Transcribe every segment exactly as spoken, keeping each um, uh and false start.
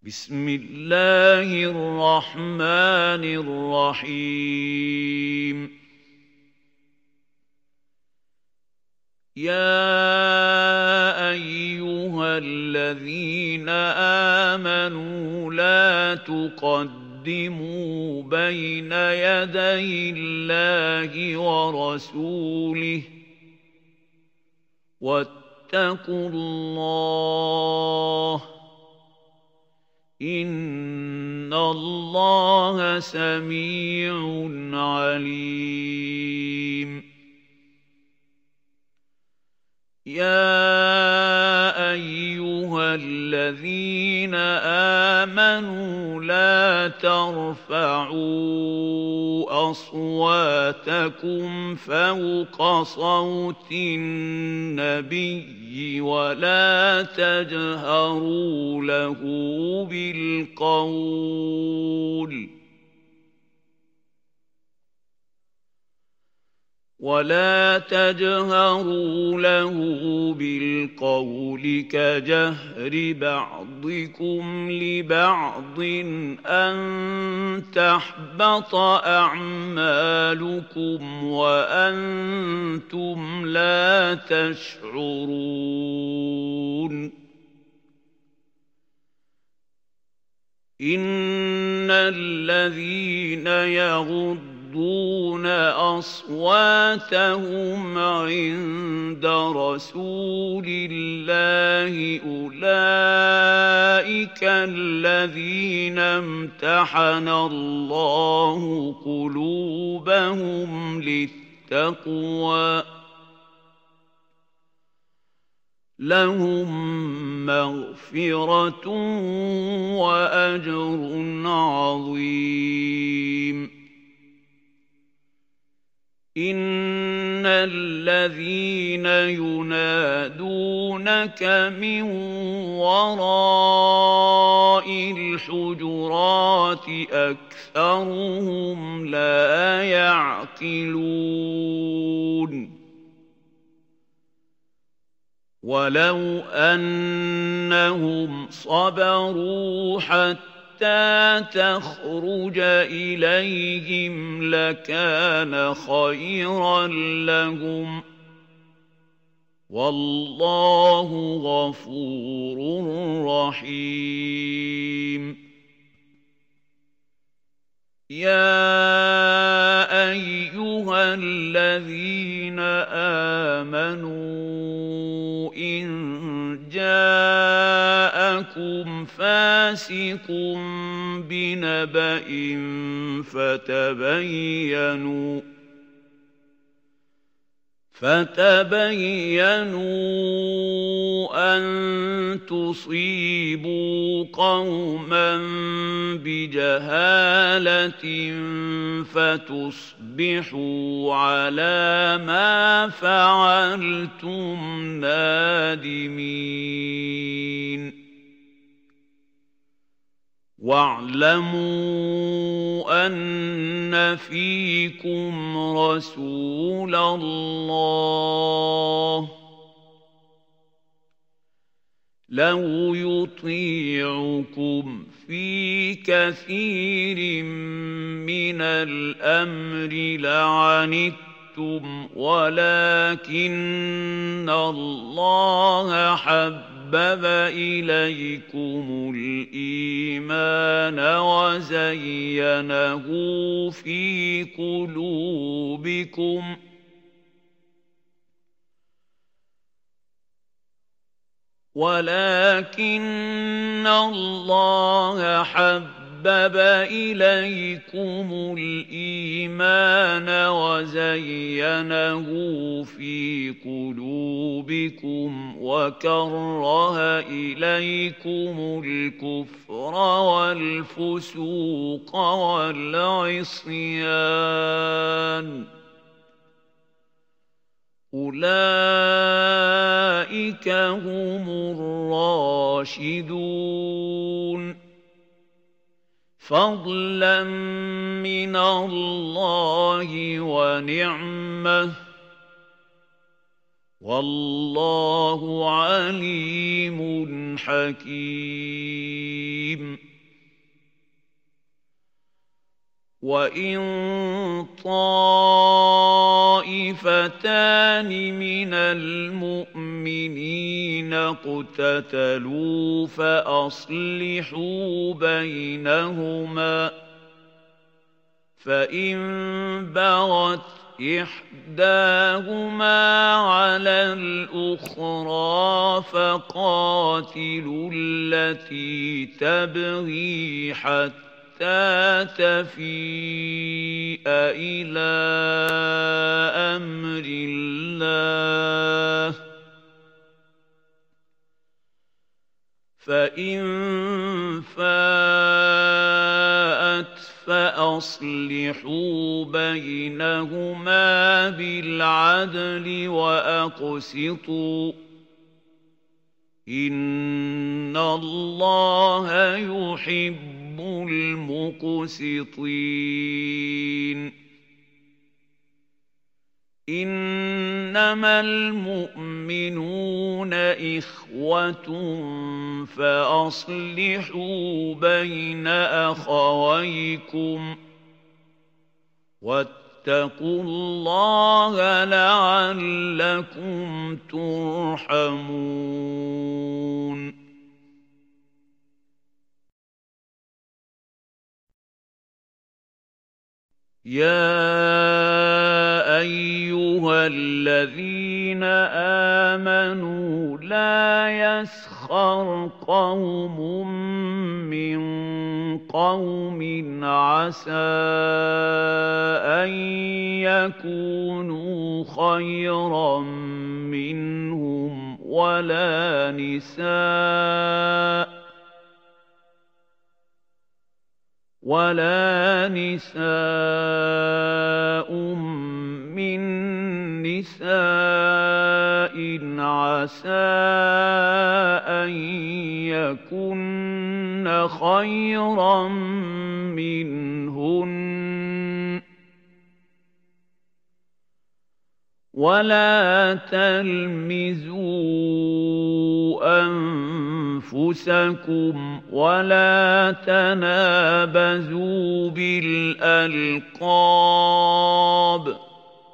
بسم الله الرحمن الرحيم يا أيها الذين آمنوا لا تقدموا بين يدي الله ورسوله واتقوا الله إن الله سميع عليم يا أيها الذين آمنوا لا ترفعوا أصواتكم فوق صوت النبي ولا تجهروا له بالقول ولا تجهروا له بالقول كجهر بعضكم لبعض أن تحبط أعمالكم وأنتم لا تشعرون إن الذين يغضون يغضون أصواتهم عند رسول الله أولئك الذين امتحن الله قلوبهم للتقوى لهم مغفرة وأجر عظيم إن الذين ينادونك من وراء الحجرات أكثرهم لا يعقلون ولو أنهم صبروا حتى حتى تخرج إليهم لكان خيرا لهم والله غفور رحيم يا أيها الذين آمنوا إن جاءكم فاسق بنبأ فتبينوا فتبينوا أن تصيبوا قوما بجهالة فتصبحوا على ما فعلتم نادمين واعلموا أن فيكم رسول الله لو يطيعكم في كثير من الأمر لعنتم ولكن الله حبب حبب إليكم الإيمان وزينه في قلوبكم ولكن الله حبب حبب إليكم الإيمان وزينه في قلوبكم وكره إليكم الكفر والفسوق والعصيان أولئك هم الراشدون فضلا من الله ونعمة والله عليم حكيم وَإِن طَائِفَتَانِ مِنَ الْمُؤْمِنِينَ اقْتَتَلُوا فَأَصْلِحُوا بَيْنَهُمَا ۖ فَإِن بَغَتْ إِحْدَاهُمَا عَلَى الْأُخْرَىٰ فَقَاتِلُوا الَّتِي تَبْغِي حَتَّىٰ تَفِيءَ إِلَىٰ أَمْرِ اللَّهِ ۚ فَإِن فَاءَتْ فَأَصْلِحُوا بَيْنَهُمَا بِالْعَدْلِ وَأَقْسِطُوا ۖ إِنَّ اللَّهَ يُحِبُّ الْمُقْسِطِينَ. إِنَّمَا الْمُؤْمِنُونَ إِخْوَةٌ فَأَصْلِحُوا بَيْنَ أَخَوَيْكُمْ ۚ وَاتَّقُوا اللَّهَ لَعَلَّكُمْ تُرْحَمُونَ. يَا أَيُّهَا الَّذِينَ آمَنُوا لَا يَسْخَرْ قَوْمٌ مِّن قَوْمٍ عَسَىٰ أَن يَكُونُوا خَيْرًا مِّنْهُمْ وَلَا نِسَاءٌ وَلَا نِسَاءٌ مِّن نِّسَاءٍ عَسَىٰ أَن يَكُنَّ خَيْرًا مِّنْهُنَّ ۖ وَلَا تَلْمِزُوا أَنفُسَكُمْ وَلَا تَنَابَزُوا بِالْأَلْقَابِ ۖ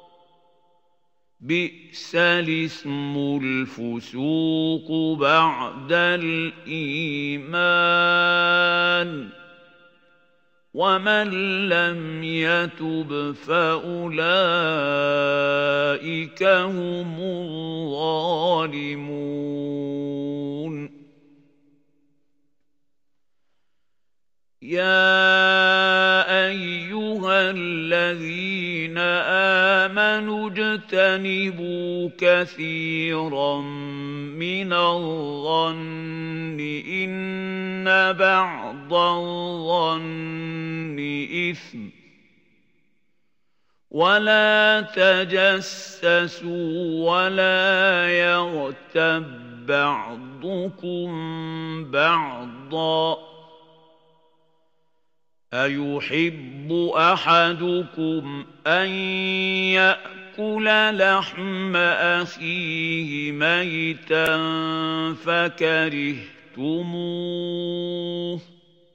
بِئْسَ الِاسْمُ الْفُسُوقُ بَعْدَ الْإِيمَانِ ۚ وَمَن لَّمْ يَتُبْ فَأُولَٰئِكَ هُمُ الظَّالِمُونَ. يَا أَيُّهَا الَّذِينَ آمَنُوا اجْتَنِبُوا كَثِيرًا مِّنَ الظَّنِّ إِنَّ بَعْضَ الظَّنِّ إِثْمٌ ۖ وَلَا تَجَسَّسُوا وَلَا يَغْتَب بَّعْضُكُم بَعْضًا ۚ أَيُحِبُّ أَحَدُكُمْ أَن يَأْكُلَ لَحْمَ أَخِيهِ مَيْتًا فَكَرِهْتُمُوهُ ۚ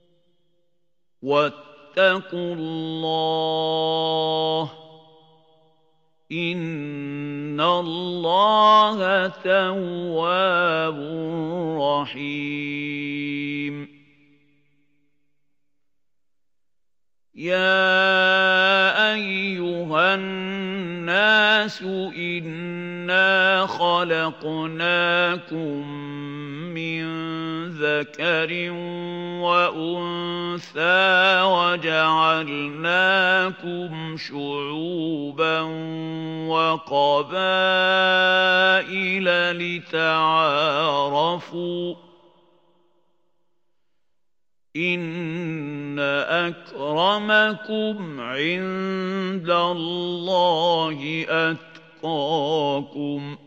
وَاتَّقُوا اللَّهَ ۚ إِنَّ اللَّهَ تَوَّابٌ رَّحِيمٌ. يَا أَيُّهَا النَّاسُ إِنَّا خَلَقْنَاكُم مِّن ذَكَرٍ وَأُنثَىٰ وَجَعَلْنَاكُمْ شُعُوبًا وَقَبَائِلَ لِتَعَارَفُوا ۚ إِنَّ أَكْرَمَكُمْ عِندَ اللَّهِ أَتْقَاكُمْ ۚ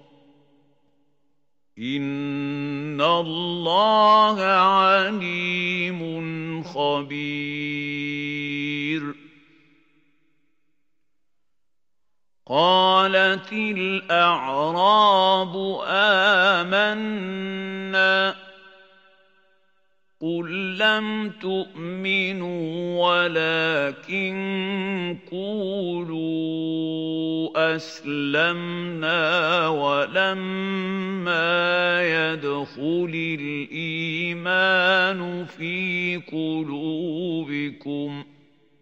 إِنَّ اللَّهَ عَلِيمٌ خَبِيرٌ. قَالَتِ الْأَعْرَابُ آمَنَّا ۖ قل لم تؤمنوا ولكن قولوا أسلمنا ولما يدخل الإيمان في قلوبكم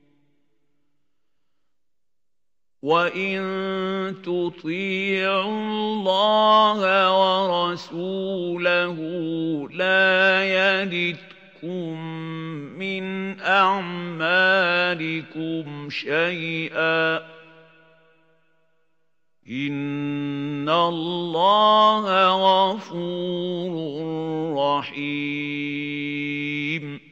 وَإِن تُطِيعُوا اللَّهَ وَرَسُولَهُ لَا يَلِتْكُم مِّنْ أَعْمَالِكُمْ شَيْئًا ۚ إِنَّ اللَّهَ غَفُورٌ رَّحِيمٌ.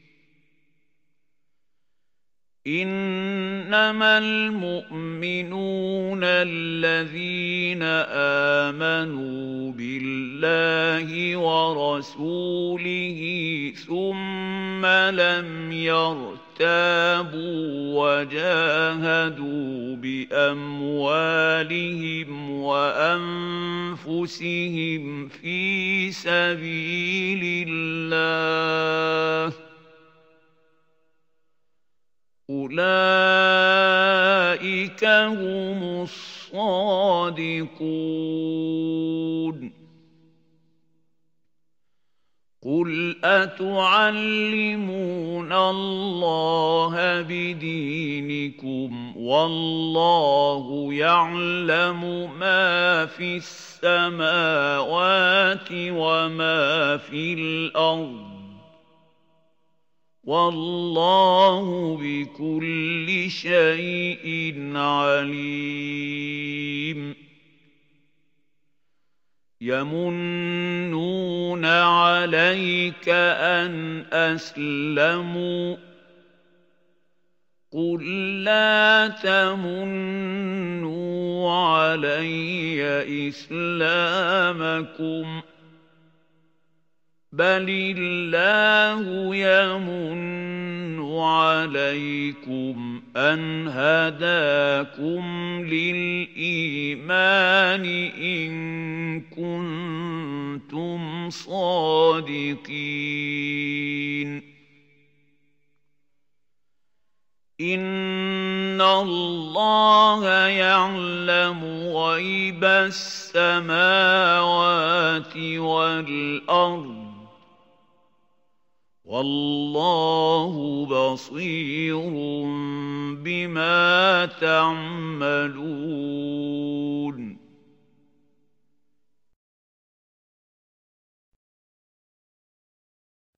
إِنَّمَا الْمُؤْمِنُونَ الَّذِينَ آمَنُوا بِاللَّهِ وَرَسُولِهِ ثُمَّ لَمْ يَرْتَابُوا وَجَاهَدُوا بِأَمْوَالِهِمْ وَأَنفُسِهِمْ فِي سَبِيلِ اللَّهِ أُولَئِكَ هُمُ الصَّادِقُونَ. قُلْ أَتُعَلِّمُونَ اللَّهَ بِدِينِكُمْ وَاللَّهُ يَعْلَمُ مَا فِي السَّمَاوَاتِ وَمَا فِي الْأَرْضِ وَاللَّهُ بِكُلِّ شَيْءٍ عَلِيمٌ. يَمُنُّونَ عَلَيْكَ أَنْ أَسْلَمُوا ۖ قُل لَّا تَمُنُّوا عَلَيَّ إِسْلَامَكُمْ بَلِ اللَّهُ يَمُنُّ عَلَيْكُمْ أَنْ هَدَاكُمْ لِلْإِيمَانِ إِن كُنتُمْ صَادِقِينَ. إِنَّ اللَّهَ يَعْلَمُ غَيْبَ السَّمَاوَاتِ وَالْأَرْضِ وَاللَّهُ بَصِيرٌ بِمَا تَعْمَلُونَ.